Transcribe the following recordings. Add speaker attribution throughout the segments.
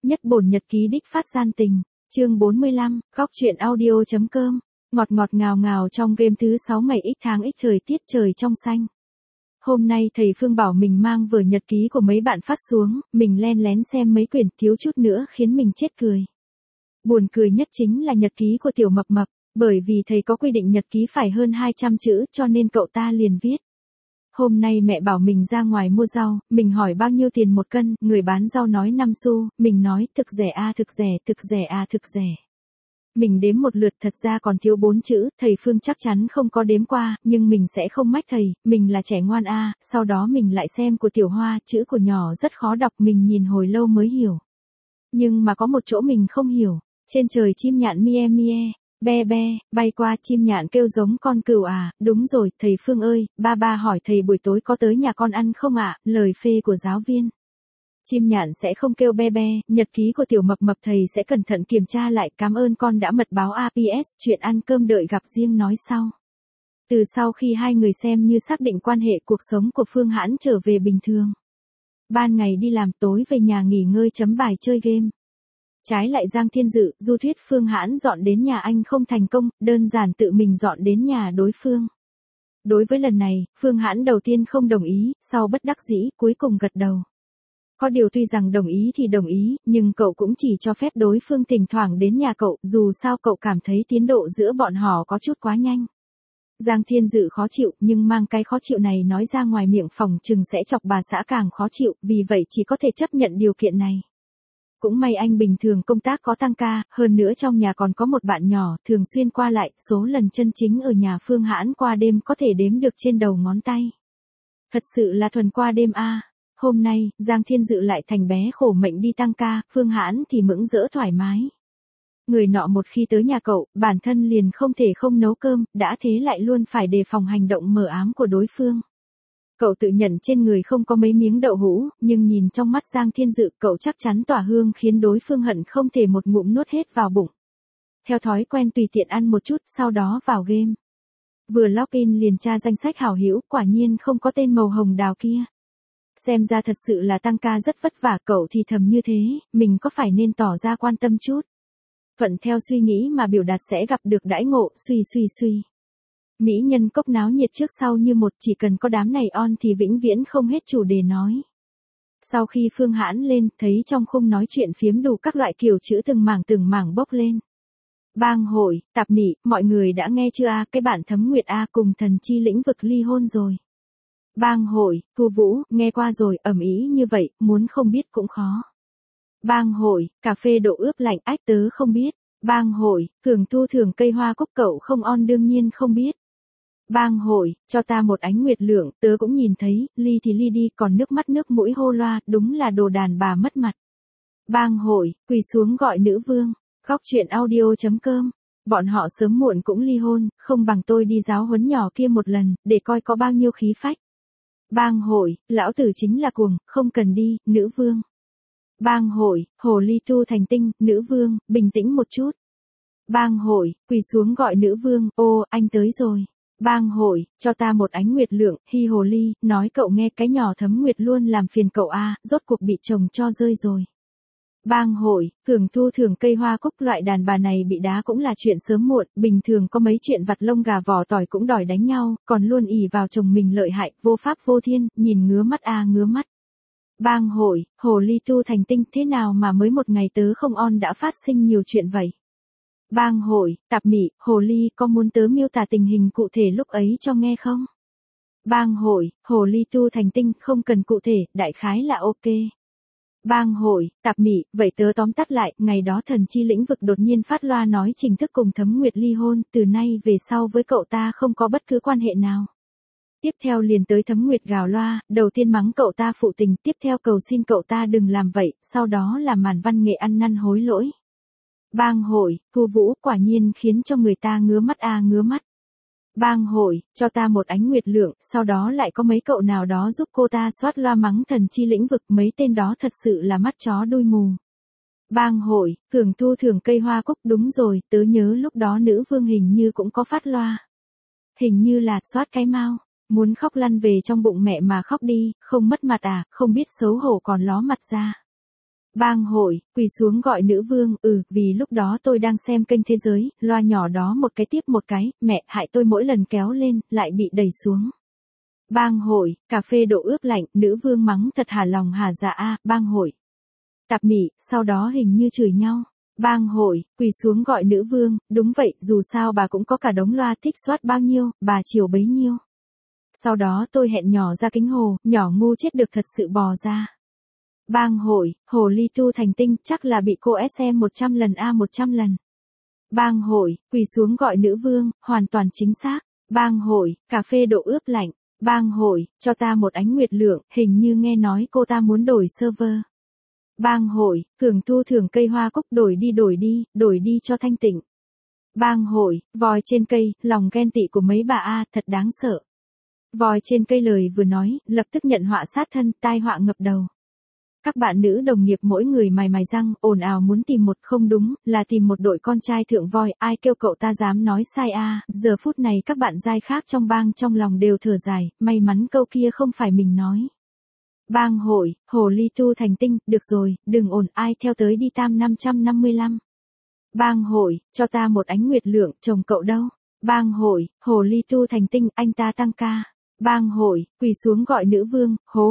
Speaker 1: Nhất bổn nhật ký đích phát gian tình, chương 45, góc truyện audio.com, ngọt ngọt ngào ngào trong game thứ 6 ngày X tháng X thời tiết trời trong xanh. Hôm nay thầy Phương bảo mình mang vở nhật ký của mấy bạn phát xuống, mình len lén xem mấy quyển thiếu chút nữa khiến mình chết cười. Buồn cười nhất chính là nhật ký của Tiểu Mập Mập, bởi vì thầy có quy định nhật ký phải hơn 200 chữ cho nên cậu ta liền viết. Hôm nay mẹ bảo mình ra ngoài mua rau, mình hỏi bao nhiêu tiền một cân, người bán rau nói 5 xu, mình nói thực rẻ à thực rẻ, thực rẻ à thực rẻ. Mình đếm một lượt thật ra còn thiếu 4 chữ, thầy Phương chắc chắn không có đếm qua, nhưng mình sẽ không mách thầy, mình là trẻ ngoan a. Sau đó mình lại xem của Tiểu Hoa, chữ của nhỏ rất khó đọc, mình nhìn hồi lâu mới hiểu. Nhưng mà có một chỗ mình không hiểu, trên trời chim nhạn mie mie. Be be, bay qua chim nhạn kêu giống con cừu à, đúng rồi, thầy Phương ơi, ba hỏi thầy buổi tối có tới nhà con ăn không ạ, lời phê của giáo viên. Chim nhạn sẽ không kêu be be, nhật ký của Tiểu Mập Mập thầy sẽ cẩn thận kiểm tra lại, cảm ơn con đã mật báo APS, chuyện ăn cơm đợi gặp riêng nói sau. Từ sau khi hai người xem như xác định quan hệ, cuộc sống của Phương Hãn trở về bình thường. Ban ngày đi làm, tối về nhà nghỉ ngơi chấm bài chơi game. Trái lại Giang Thiên Dự, du thuyết Phương Hãn dọn đến nhà anh không thành công, đơn giản tự mình dọn đến nhà đối phương. Đối với lần này, Phương Hãn đầu tiên không đồng ý, sau bất đắc dĩ, cuối cùng gật đầu. Có điều tuy rằng đồng ý thì đồng ý, nhưng cậu cũng chỉ cho phép đối phương thỉnh thoảng đến nhà cậu, dù sao cậu cảm thấy tiến độ giữa bọn họ có chút quá nhanh. Giang Thiên Dự khó chịu, nhưng mang cái khó chịu này nói ra ngoài miệng phòng chừng sẽ chọc bà xã càng khó chịu, vì vậy chỉ có thể chấp nhận điều kiện này. Cũng may anh bình thường công tác có tăng ca, hơn nữa trong nhà còn có một bạn nhỏ, thường xuyên qua lại, số lần chân chính ở nhà Phương Hãn qua đêm có thể đếm được trên đầu ngón tay. Thật sự là thuần qua đêm a. Hôm nay, Giang Thiên Dự lại thành bé khổ mệnh đi tăng ca, Phương Hãn thì mững rỡ thoải mái. Người nọ một khi tới nhà cậu, bản thân liền không thể không nấu cơm, đã thế lại luôn phải đề phòng hành động mờ ám của đối phương. Cậu tự nhận trên người không có mấy miếng đậu hũ, nhưng nhìn trong mắt Giang Thiên Dự, cậu chắc chắn tỏa hương khiến đối phương hận không thể một ngụm nuốt hết vào bụng. Theo thói quen tùy tiện ăn một chút, sau đó vào game. Vừa login liền tra danh sách hảo hữu, quả nhiên không có tên màu hồng đào kia. Xem ra thật sự là tăng ca rất vất vả, cậu thì thầm như thế, mình có phải nên tỏ ra quan tâm chút. Thuận theo suy nghĩ mà biểu đạt sẽ gặp được đãi ngộ, suy. Mỹ nhân cốc náo nhiệt trước sau như một, chỉ cần có đám này on thì vĩnh viễn không hết chủ đề nói. Sau khi Phương Hãn lên, thấy trong khung nói chuyện phiếm đủ các loại kiểu chữ từng mảng bốc lên. Bang hội, tạp mị, mọi người đã nghe chưa a, cái bạn Thấm Nguyệt a cùng thần chi lĩnh vực ly hôn rồi. Bang hội, Thu Vũ, nghe qua rồi, ầm ĩ như vậy, muốn không biết cũng khó. Bang hội, cà phê độ ướp lạnh, ách tớ không biết. Bang hội, thường thu thường cây hoa cúc cậu không on đương nhiên không biết. Bang hội, cho ta một ánh nguyệt lượng, tớ cũng nhìn thấy, ly thì ly đi, còn nước mắt nước mũi hô loa, đúng là đồ đàn bà mất mặt. Bang hội, quỳ xuống gọi nữ vương, góc truyện audio.com, bọn họ sớm muộn cũng ly hôn, không bằng tôi đi giáo huấn nhỏ kia một lần, để coi có bao nhiêu khí phách. Bang hội, lão tử chính là cuồng, không cần đi, nữ vương. Bang hội, hồ ly tu thành tinh, nữ vương, bình tĩnh một chút. Bang hội, quỳ xuống gọi nữ vương, ô, anh tới rồi. Bang hội, cho ta một ánh nguyệt lượng, hi hồ ly, nói cậu nghe cái nhỏ Thấm Nguyệt luôn làm phiền cậu a, rốt cuộc bị chồng cho rơi rồi. Bang hội, thường thu thường cây hoa cúc, loại đàn bà này bị đá cũng là chuyện sớm muộn, bình thường có mấy chuyện vặt lông gà vỏ tỏi cũng đòi đánh nhau, còn luôn ỷ vào chồng mình lợi hại, vô pháp vô thiên, nhìn ngứa mắt a ngứa mắt. Bang hội, hồ ly tu thành tinh, thế nào mà mới một ngày tớ không on đã phát sinh nhiều chuyện vậy? Bang hội, tạp mị, hồ ly, có muốn tớ miêu tả tình hình cụ thể lúc ấy cho nghe không? Bang hội, hồ ly tu thành tinh, không cần cụ thể, đại khái là ok. Bang hội, tạp mị, vậy tớ tóm tắt lại, ngày đó thần chi lĩnh vực đột nhiên phát loa nói chính thức cùng Thấm Nguyệt ly hôn, từ nay về sau với cậu ta không có bất cứ quan hệ nào. Tiếp theo liền tới Thấm Nguyệt gào loa, đầu tiên mắng cậu ta phụ tình, tiếp theo cầu xin cậu ta đừng làm vậy, sau đó là màn văn nghệ ăn năn hối lỗi. Bang hội, Thu Vũ, quả nhiên khiến cho người ta ngứa mắt a ngứa mắt. Bang hội, cho ta một ánh nguyệt lượng, sau đó lại có mấy cậu nào đó giúp cô ta soát loa mắng thần chi lĩnh vực, mấy tên đó thật sự là mắt chó đuôi mù. Bang hội, thường thu thường cây hoa cúc, đúng rồi, tớ nhớ lúc đó nữ vương hình như cũng có phát loa. Hình như là soát cái mau, muốn khóc lăn về trong bụng mẹ mà khóc đi, không mất mặt à, không biết xấu hổ còn ló mặt ra. Bang hội, quỳ xuống gọi nữ vương, vì lúc đó tôi đang xem kênh thế giới, loa nhỏ đó một cái tiếp một cái, mẹ hại tôi mỗi lần kéo lên, lại bị đẩy xuống. Bang hội, cà phê độ ướp lạnh, nữ vương mắng thật hả lòng hả dạ bang hội. Tạp mị, sau đó hình như chửi nhau. Bang hội, quỳ xuống gọi nữ vương, đúng vậy, dù sao bà cũng có cả đống loa thích soát bao nhiêu, bà chiều bấy nhiêu. Sau đó tôi hẹn nhỏ ra kính hồ, nhỏ ngu chết được thật sự bò ra. Bang hội, hồ ly tu thành tinh, chắc là bị cô SM 100 lần 100 lần. Bang hội, quỳ xuống gọi nữ vương, hoàn toàn chính xác. Bang hội, cà phê độ ướp lạnh. Bang hội, cho ta một ánh nguyệt lượng, hình như nghe nói cô ta muốn đổi server. Bang hội, cường thu thưởng cây hoa cúc đổi đi cho thanh tịnh. Bang hội, voi trên cây, lòng ghen tị của mấy bà thật đáng sợ. Voi trên cây lời vừa nói, lập tức nhận họa sát thân, tai họa ngập đầu. Các bạn nữ đồng nghiệp mỗi người mài răng, ồn ào muốn tìm một, không đúng, là tìm một đội con trai thượng voi, ai kêu cậu ta dám nói sai giờ phút này các bạn giai khác trong bang trong lòng đều thở dài, may mắn câu kia không phải mình nói. Bang hội, hồ ly tu thành tinh, được rồi, đừng ồn, ai theo tới đi tam 555. Bang hội, cho ta một ánh nguyệt lượng, chồng cậu đâu? Bang hội, hồ ly tu thành tinh, anh ta tăng ca. Bang hội, quỳ xuống gọi nữ vương, hố.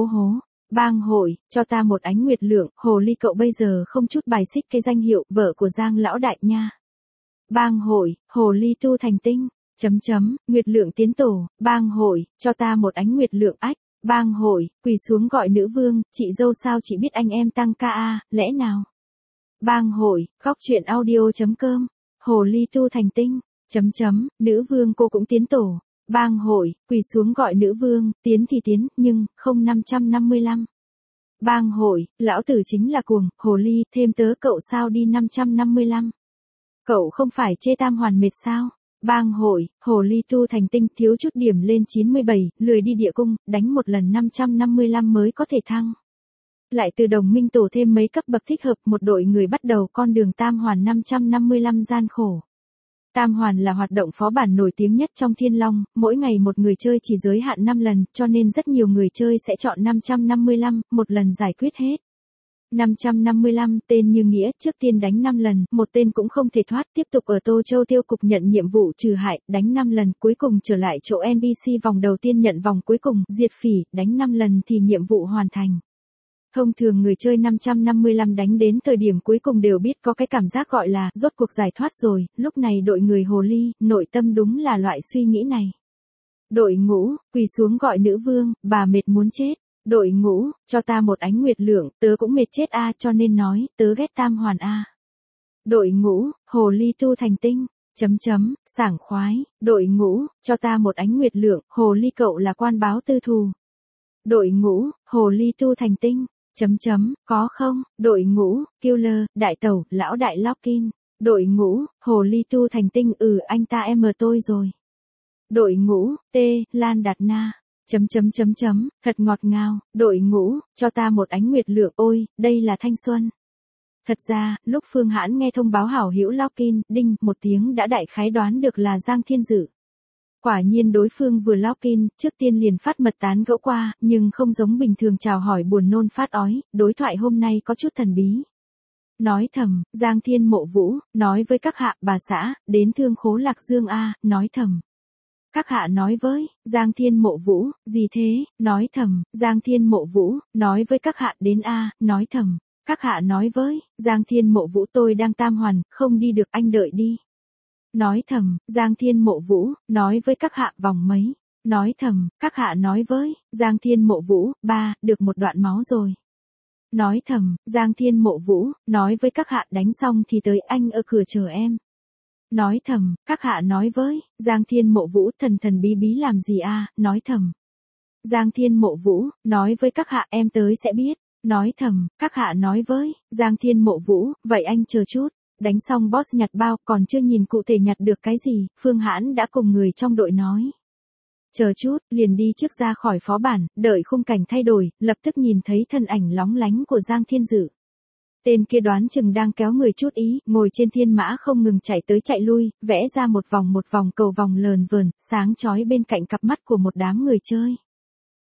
Speaker 1: Bang hội, cho ta một ánh nguyệt lượng, hồ ly cậu bây giờ không chút bài xích cái danh hiệu vợ của Giang lão đại nha. Bang hội, hồ ly tu thành tinh, nguyệt lượng tiến tổ, bang hội, cho ta một ánh nguyệt lượng ách. Bang hội, quỳ xuống gọi nữ vương, chị dâu sao chị biết anh em tăng ca lẽ nào? Bang hội, góc chuyện audio.com, hồ ly tu thành tinh, nữ vương cô cũng tiến tổ. Bang hội, quỳ xuống gọi nữ vương, tiến thì tiến, nhưng, không 555. Bang hội, lão tử chính là cuồng, hồ ly, thêm tớ cậu sao đi 555. Cậu không phải chê tam hoàn mệt sao? Bang hội, hồ ly tu thành tinh thiếu chút điểm lên 97, lười đi địa cung, đánh một lần 555 mới có thể thăng. Lại từ đồng minh tổ thêm mấy cấp bậc thích hợp, một đội người bắt đầu con đường tam hoàn 555 gian khổ. Tam hoàn là hoạt động phó bản nổi tiếng nhất trong Thiên Long, mỗi ngày một người chơi chỉ giới hạn 5 lần, cho nên rất nhiều người chơi sẽ chọn 555, một lần giải quyết hết. 555 tên như nghĩa, trước tiên đánh 5 lần, một tên cũng không thể thoát, tiếp tục ở Tô Châu tiêu cục nhận nhiệm vụ trừ hại, đánh 5 lần, cuối cùng trở lại chỗ NPC vòng đầu tiên nhận vòng cuối cùng, diệt phỉ, đánh 5 lần thì nhiệm vụ hoàn thành. Thông thường người chơi 555 đánh đến thời điểm cuối cùng đều biết có cái cảm giác gọi là rốt cuộc giải thoát rồi, lúc này đội người hồ ly, nội tâm đúng là loại suy nghĩ này. Đội ngũ, quỳ xuống gọi nữ vương, bà mệt muốn chết. Đội ngũ, cho ta một ánh nguyệt lượng, tớ cũng mệt chết cho nên nói, tớ ghét tam hoàn Đội ngũ, hồ ly tu thành tinh, sảng khoái, đội ngũ, cho ta một ánh nguyệt lượng, hồ ly cậu là quan báo tư thù. Đội ngũ, hồ ly tu thành tinh, có không, đội ngũ, killer, đại tẩu, lão đại Lockin. Đội ngũ, hồ ly tu thành tinh, anh ta em tôi rồi. Đội ngũ, Lan Đạt Na. Thật ngọt ngào, đội ngũ, cho ta một ánh nguyệt lượng, ôi, đây là thanh xuân. Thật ra, lúc Phương Hãn nghe thông báo hảo hữu Lockin, đinh, một tiếng đã đại khái đoán được là Giang Thiên Dự. Quả nhiên đối phương vừa Lockin, trước tiên liền phát mật tán gẫu qua, nhưng không giống bình thường chào hỏi buồn nôn phát ói, đối thoại hôm nay có chút thần bí. Nói thầm, Giang Thiên Mộ Vũ, nói với các hạ, bà xã, đến Thương Khố Lạc Dương nói thầm. Các hạ nói với, Giang Thiên Mộ Vũ, gì thế, nói thầm, Giang Thiên Mộ Vũ, nói với các hạ đến nói thầm. Các hạ nói với, Giang Thiên Mộ Vũ tôi đang tam hoàn, không đi được anh đợi đi. Nói thầm, Giang Thiên Mộ Vũ, nói với các hạ vòng mấy. Nói thầm, các hạ nói với, Giang Thiên Mộ Vũ, được một đoạn máu rồi. Nói thầm, Giang Thiên Mộ Vũ, nói với các hạ đánh xong thì tới anh ở cửa chờ em. Nói thầm, các hạ nói với, Giang Thiên Mộ Vũ thần bí bí làm gì nói thầm. Giang Thiên Mộ Vũ, nói với các hạ em tới sẽ biết. Nói thầm, các hạ nói với, Giang Thiên Mộ Vũ, vậy anh chờ chút. Đánh xong boss nhặt bao, còn chưa nhìn cụ thể nhặt được cái gì, Phương Hãn đã cùng người trong đội nói. Chờ chút, liền đi trước ra khỏi phó bản, đợi khung cảnh thay đổi, lập tức nhìn thấy thân ảnh lóng lánh của Giang Thiên Dự. Tên kia đoán chừng đang kéo người chút ý, ngồi trên thiên mã không ngừng chạy tới chạy lui, vẽ ra một vòng cầu vòng lờn vờn, sáng chói bên cạnh cặp mắt của một đám người chơi.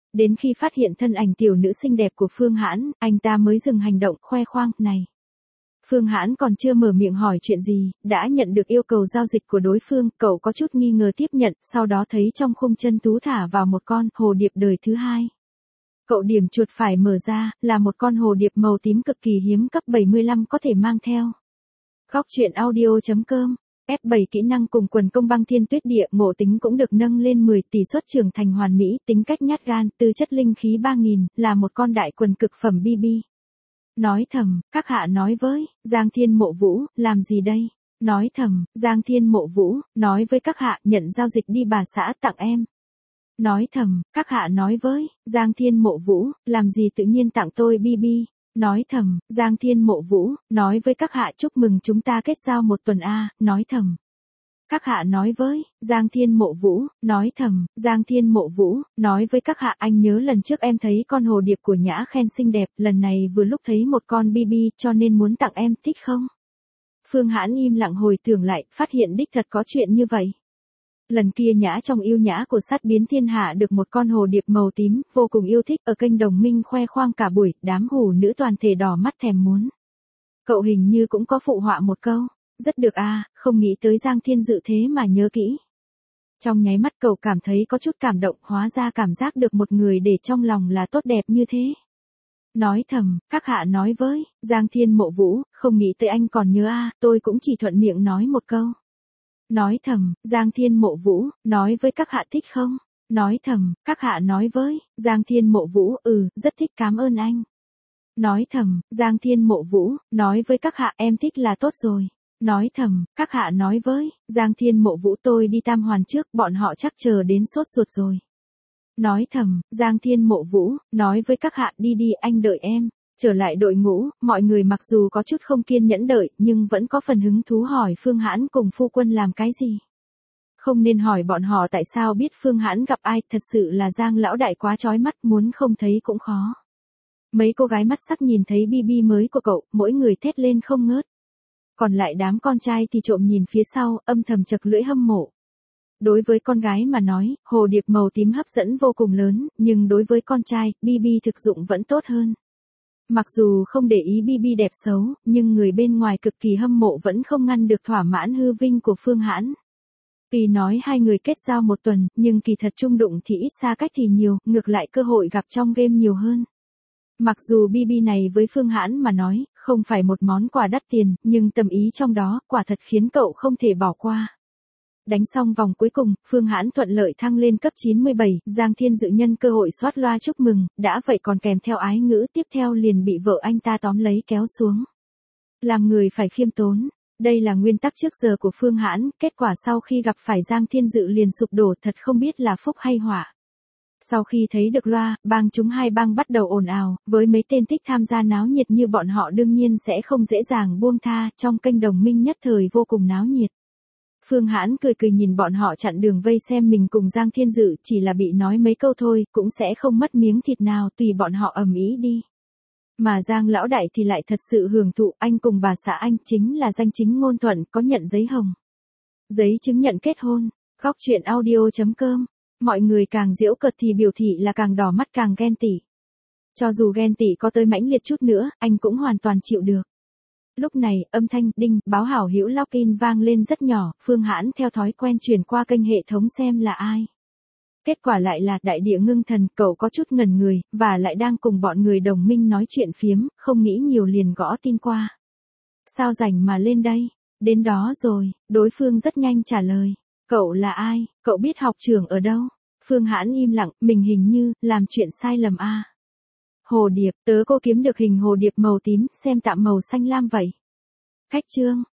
Speaker 1: Đến khi phát hiện thân ảnh tiểu nữ xinh đẹp của Phương Hãn, anh ta mới dừng hành động khoe khoang, này. Phương Hãn còn chưa mở miệng hỏi chuyện gì, đã nhận được yêu cầu giao dịch của đối phương, cậu có chút nghi ngờ tiếp nhận, sau đó thấy trong khung chân tú thả vào một con hồ điệp đời thứ hai. Cậu điểm chuột phải mở ra, là một con hồ điệp màu tím cực kỳ hiếm cấp 75 có thể mang theo. Góc truyện audio.com. F7 kỹ năng cùng quần công băng thiên tuyết địa, ngộ tính cũng được nâng lên 10, tỷ suất trưởng thành hoàn mỹ, tính cách nhát gan, tư chất linh khí 3000, là một con đại quần cực phẩm BB. Nói thầm, các hạ nói với, Giang Thiên Mộ Vũ, làm gì đây? Nói thầm, Giang Thiên Mộ Vũ, nói với các hạ, nhận giao dịch đi bà xã tặng em. Nói thầm, các hạ nói với, Giang Thiên Mộ Vũ, làm gì tự nhiên tặng tôi BB. Nói thầm, Giang Thiên Mộ Vũ, nói với các hạ chúc mừng chúng ta kết giao một tuần a. Nói thầm. Các hạ nói với, Giang Thiên Mộ Vũ, nói thầm, Giang Thiên Mộ Vũ, nói với các hạ, anh nhớ lần trước em thấy con hồ điệp của Nhã Khen xinh đẹp, lần này vừa lúc thấy một con BB cho nên muốn tặng em, thích không? Phương Hãn im lặng hồi tưởng lại, phát hiện đích thật có chuyện như vậy. Lần kia Nhã trong yêu nhã của sát biến thiên hạ được một con hồ điệp màu tím, vô cùng yêu thích, ở kênh Đồng Minh khoe khoang cả buổi, đám hủ nữ toàn thể đỏ mắt thèm muốn. Cậu hình như cũng có phụ họa một câu, rất được a, không nghĩ tới Giang Thiên Dự thế mà nhớ kỹ. Trong nháy mắt cậu cảm thấy có chút cảm động, hóa ra cảm giác được một người để trong lòng là tốt đẹp như thế. Nói thầm, các hạ nói với, Giang Thiên Mộ Vũ, không nghĩ tới anh còn nhớ a, tôi cũng chỉ thuận miệng nói một câu. Nói thầm, Giang Thiên Mộ Vũ, nói với các hạ thích không? Nói thầm, các hạ nói với, Giang Thiên Mộ Vũ, rất thích cảm ơn anh. Nói thầm, Giang Thiên Mộ Vũ, nói với các hạ, em thích là tốt rồi. Nói thầm, các hạ nói với, Giang Thiên Mộ Vũ, tôi đi Tam Hoàn trước, bọn họ chắc chờ đến sốt ruột rồi. Nói thầm, Giang Thiên Mộ Vũ, nói với các hạ, đi đi, anh đợi em. Trở lại đội ngũ, mọi người mặc dù có chút không kiên nhẫn đợi, nhưng vẫn có phần hứng thú hỏi Phương Hãn cùng phu quân làm cái gì. Không nên hỏi bọn họ tại sao biết Phương Hãn gặp ai, thật sự là Giang lão đại quá chói mắt, muốn không thấy cũng khó. Mấy cô gái mắt sắc nhìn thấy BB mới của cậu, mỗi người thét lên không ngớt. Còn lại đám con trai thì trộm nhìn phía sau, âm thầm chật lưỡi hâm mộ. Đối với con gái mà nói, hồ điệp màu tím hấp dẫn vô cùng lớn, nhưng đối với con trai, BB thực dụng vẫn tốt hơn. Mặc dù không để ý BB đẹp xấu, nhưng người bên ngoài cực kỳ hâm mộ vẫn không ngăn được thỏa mãn hư vinh của Phương Hãn. Vì nói hai người kết giao một tuần, nhưng kỳ thật chung đụng thì ít, xa cách thì nhiều, ngược lại cơ hội gặp trong game nhiều hơn. Mặc dù BB này với Phương Hãn mà nói, không phải một món quà đắt tiền, nhưng tâm ý trong đó, quả thật khiến cậu không thể bỏ qua. Đánh xong vòng cuối cùng, Phương Hãn thuận lợi thăng lên cấp 97, Giang Thiên Dự nhân cơ hội xoát loa chúc mừng, đã vậy còn kèm theo ái ngữ, tiếp theo liền bị vợ anh ta tóm lấy kéo xuống. Làm người phải khiêm tốn, đây là nguyên tắc trước giờ của Phương Hãn, kết quả sau khi gặp phải Giang Thiên Dự liền sụp đổ, thật không biết là phúc hay họa. Sau khi thấy được loa, bang chúng hai bang bắt đầu ồn ào, với mấy tên thích tham gia náo nhiệt như bọn họ đương nhiên sẽ không dễ dàng buông tha, trong kênh Đồng Minh nhất thời vô cùng náo nhiệt. Phương Hãn cười cười nhìn bọn họ chặn đường vây xem mình cùng Giang Thiên Dự, chỉ là bị nói mấy câu thôi, cũng sẽ không mất miếng thịt nào, tùy bọn họ ầm ĩ đi. Mà Giang lão đại thì lại thật sự hưởng thụ, anh cùng bà xã anh chính là danh chính ngôn thuận, có nhận giấy hồng. Giấy chứng nhận kết hôn. Góc truyện audio.com. Mọi người càng giễu cợt thì biểu thị là càng đỏ mắt càng ghen tị. Cho dù ghen tị có tới mãnh liệt chút nữa, anh cũng hoàn toàn chịu được. Lúc này, âm thanh đinh báo hảo hữu login vang lên rất nhỏ, Phương Hãn theo thói quen chuyển qua kênh hệ thống xem là ai. Kết quả lại là Đại Địa Ngưng Thần, cậu có chút ngẩn người, và lại đang cùng bọn người Đồng Minh nói chuyện phiếm, không nghĩ nhiều liền gõ tin qua. Sao rảnh mà lên đây? Đến đó rồi, đối phương rất nhanh trả lời. Cậu là ai? Cậu biết học trường ở đâu? Phương Hãn im lặng, mình hình như làm chuyện sai lầm a. Hồ điệp, tớ cô kiếm được hình hồ điệp màu tím, xem tạm màu xanh lam vậy. Khách trương,